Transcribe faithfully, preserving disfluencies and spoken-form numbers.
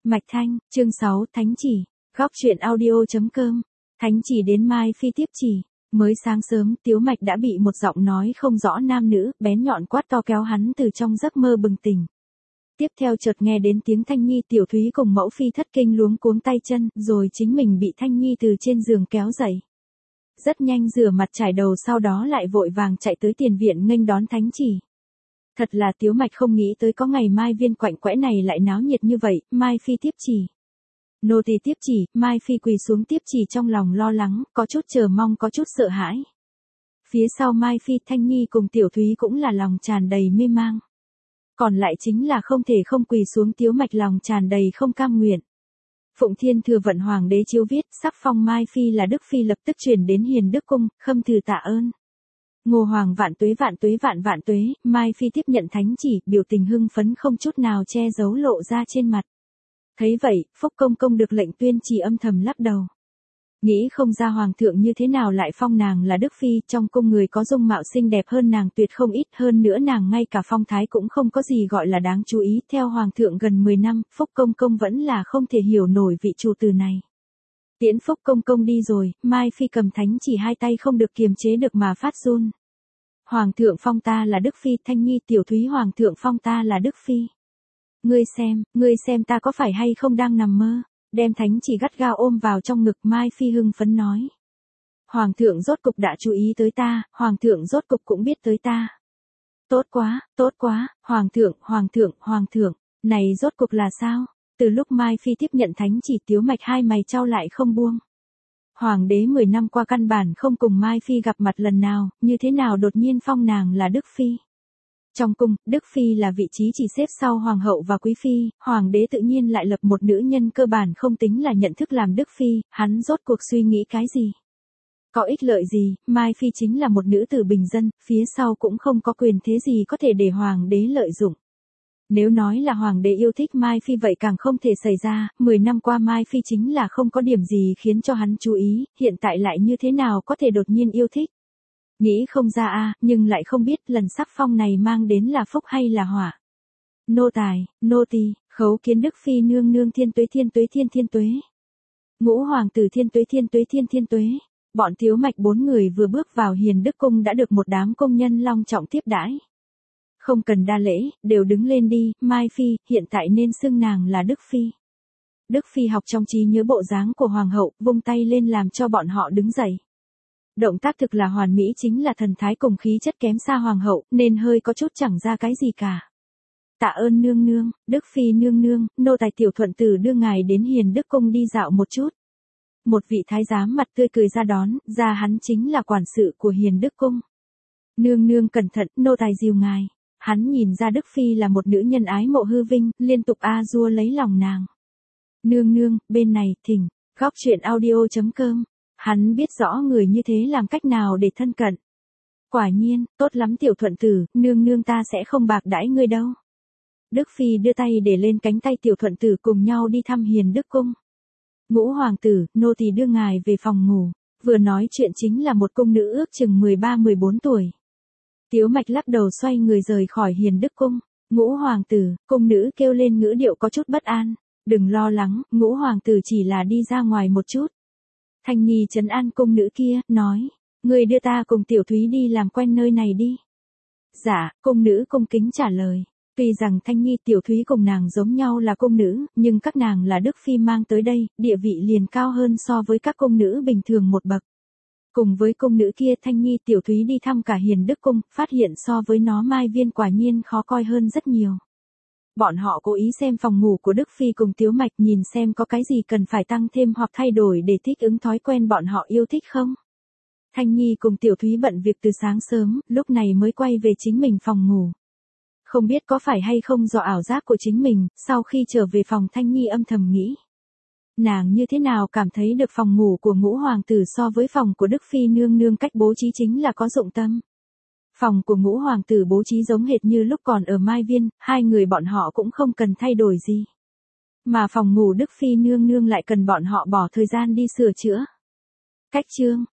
Mạch Thanh, chương sáu, Thánh chỉ, góc truyện audio chấm com. Thánh chỉ đến Mai Phi tiếp chỉ. Mới sáng sớm, Tiếu Mạch đã bị một giọng nói không rõ nam nữ, bén nhọn quát to kéo hắn từ trong giấc mơ bừng tỉnh. Tiếp theo chợt nghe đến tiếng Thanh Nhi Tiểu Thúy cùng mẫu phi thất kinh luống cuống tay chân, rồi chính mình bị Thanh Nhi từ trên giường kéo dậy. Rất nhanh rửa mặt trải đầu, sau đó lại vội vàng chạy tới tiền viện nghênh đón thánh chỉ. Thật là Tiếu Mạch không nghĩ tới có ngày Mai Viên quạnh quẽ này lại náo nhiệt như vậy. Mai Phi tiếp chỉ. Nô tỳ tiếp chỉ. Mai Phi quỳ xuống tiếp chỉ, trong lòng lo lắng, có chút chờ mong, có chút sợ hãi. Phía sau Mai Phi, Thanh Nhi cùng Tiểu Thúy cũng là lòng tràn đầy mê mang. Còn lại chính là không thể không quỳ xuống. Tiếu Mạch lòng tràn đầy không cam nguyện. Phụng Thiên Thừa Vận Hoàng đế chiếu viết, sắc phong Mai Phi là Đức Phi lập tức truyền đến Hiền Đức Cung, khâm thử tạ ơn. Ngô Hoàng vạn tuế vạn tuế vạn vạn tuế. Mai Phi tiếp nhận thánh chỉ, biểu tình hưng phấn không chút nào che giấu lộ ra trên mặt. Thấy vậy, Phúc Công Công được lệnh tuyên chỉ âm thầm lắc đầu. Nghĩ không ra Hoàng thượng như thế nào lại phong nàng là Đức Phi, trong cung người có dung mạo xinh đẹp hơn nàng tuyệt không ít, hơn nữa nàng ngay cả phong thái cũng không có gì gọi là đáng chú ý. Theo Hoàng thượng gần mười năm, Phúc Công Công vẫn là không thể hiểu nổi vị chủ từ này. Tiễn Phúc Công Công đi rồi, Mai Phi cầm thánh chỉ hai tay không được kiềm chế được mà phát run. Hoàng thượng phong ta là Đức Phi. Thanh Nhi Tiểu Thúy, Hoàng thượng phong ta là Đức Phi. Ngươi xem, ngươi xem ta có phải hay không đang nằm mơ. Đem thánh chỉ gắt gao ôm vào trong ngực, Mai Phi hưng phấn nói. Hoàng thượng rốt cục đã chú ý tới ta, Hoàng thượng rốt cục cũng biết tới ta. Tốt quá, tốt quá, Hoàng thượng, Hoàng thượng, Hoàng thượng, này rốt cục là sao? Từ lúc Mai Phi tiếp nhận thánh chỉ, Tiếu Mạch hai mày chau lại không buông. Hoàng đế mười năm qua căn bản không cùng Mai Phi gặp mặt lần nào, như thế nào đột nhiên phong nàng là Đức Phi. Trong cung, Đức Phi là vị trí chỉ xếp sau Hoàng hậu và Quý Phi, Hoàng đế tự nhiên lại lập một nữ nhân cơ bản không tính là nhận thức làm Đức Phi, hắn rốt cuộc suy nghĩ cái gì? Có ích lợi gì? Mai Phi chính là một nữ tử bình dân, phía sau cũng không có quyền thế gì có thể để Hoàng đế lợi dụng. Nếu nói là Hoàng đế yêu thích Mai Phi vậy càng không thể xảy ra, mười năm qua Mai Phi chính là không có điểm gì khiến cho hắn chú ý, hiện tại lại như thế nào có thể đột nhiên yêu thích. Nghĩ không ra a, nhưng lại không biết lần sắc phong này mang đến là phúc hay là họa. Nô tài, nô tỳ, khấu kiến Đức Phi nương nương thiên tuế thiên tuế thiên thiên tuế. Ngũ hoàng tử thiên tuế thiên tuế thiên thiên tuế. Bọn Tiếu Mạch bốn người vừa bước vào Hiền Đức Cung đã được một đám công nhân long trọng tiếp đãi. Không cần đa lễ, đều đứng lên đi. Mai Phi, hiện tại nên xưng nàng là Đức Phi. Đức Phi học trong trí nhớ bộ dáng của Hoàng hậu, vung tay lên làm cho bọn họ đứng dậy. Động tác thực là hoàn mỹ, chính là thần thái cùng khí chất kém xa Hoàng hậu, nên hơi có chút chẳng ra cái gì cả. Tạ ơn nương nương, Đức Phi nương nương, nô tài Tiểu Thuận Tử đưa ngài đến Hiền Đức Cung đi dạo một chút. Một vị thái giám mặt tươi cười ra đón, ra hắn chính là quản sự của Hiền Đức Cung. Nương nương cẩn thận, nô tài dìu ngài. Hắn nhìn ra Đức Phi là một nữ nhân ái mộ hư vinh, liên tục a dua lấy lòng nàng. Nương nương, bên này, thỉnh, góc truyện audio chấm com. Hắn biết rõ người như thế làm cách nào để thân cận. Quả nhiên, tốt lắm Tiểu Thuận Tử, nương nương ta sẽ không bạc đãi ngươi đâu. Đức Phi đưa tay để lên cánh tay Tiểu Thuận Tử cùng nhau đi thăm Hiền Đức Cung. Ngũ hoàng tử, nô tỳ đưa ngài về phòng ngủ. Vừa nói chuyện chính là một cung nữ ước chừng mười ba mười bốn tuổi. Tiếu Mạch lắc đầu xoay người rời khỏi Hiền Đức Cung. Ngũ hoàng tử, cung nữ kêu lên ngữ điệu có chút bất an. Đừng lo lắng, ngũ hoàng tử chỉ là đi ra ngoài một chút. Thanh Nhi trấn an cung nữ kia, nói, người đưa ta cùng Tiểu Thúy đi làm quen nơi này đi. Dạ, cung nữ cung kính trả lời. Tuy rằng Thanh Nhi Tiểu Thúy cùng nàng giống nhau là cung nữ, nhưng các nàng là Đức Phi mang tới đây, địa vị liền cao hơn so với các cung nữ bình thường một bậc. Cùng với cung nữ kia, Thanh Nhi Tiểu Thúy đi thăm cả Hiền Đức Cung, phát hiện so với nó Mai Viên quả nhiên khó coi hơn rất nhiều. Bọn họ cố ý xem phòng ngủ của Đức Phi cùng Tiếu Mạch, nhìn xem có cái gì cần phải tăng thêm hoặc thay đổi để thích ứng thói quen bọn họ yêu thích không. Thanh Nhi cùng Tiểu Thúy bận việc từ sáng sớm, lúc này mới quay về chính mình phòng ngủ. Không biết có phải hay không do ảo giác của chính mình, sau khi trở về phòng Thanh Nhi âm thầm nghĩ. Nàng như thế nào cảm thấy được phòng ngủ của ngũ hoàng tử so với phòng của Đức Phi nương nương cách bố trí chính là có dụng tâm. Phòng của ngũ hoàng tử bố trí giống hệt như lúc còn ở Mai Viên, hai người bọn họ cũng không cần thay đổi gì. Mà phòng ngủ Đức Phi nương nương lại cần bọn họ bỏ thời gian đi sửa chữa. Cách chương,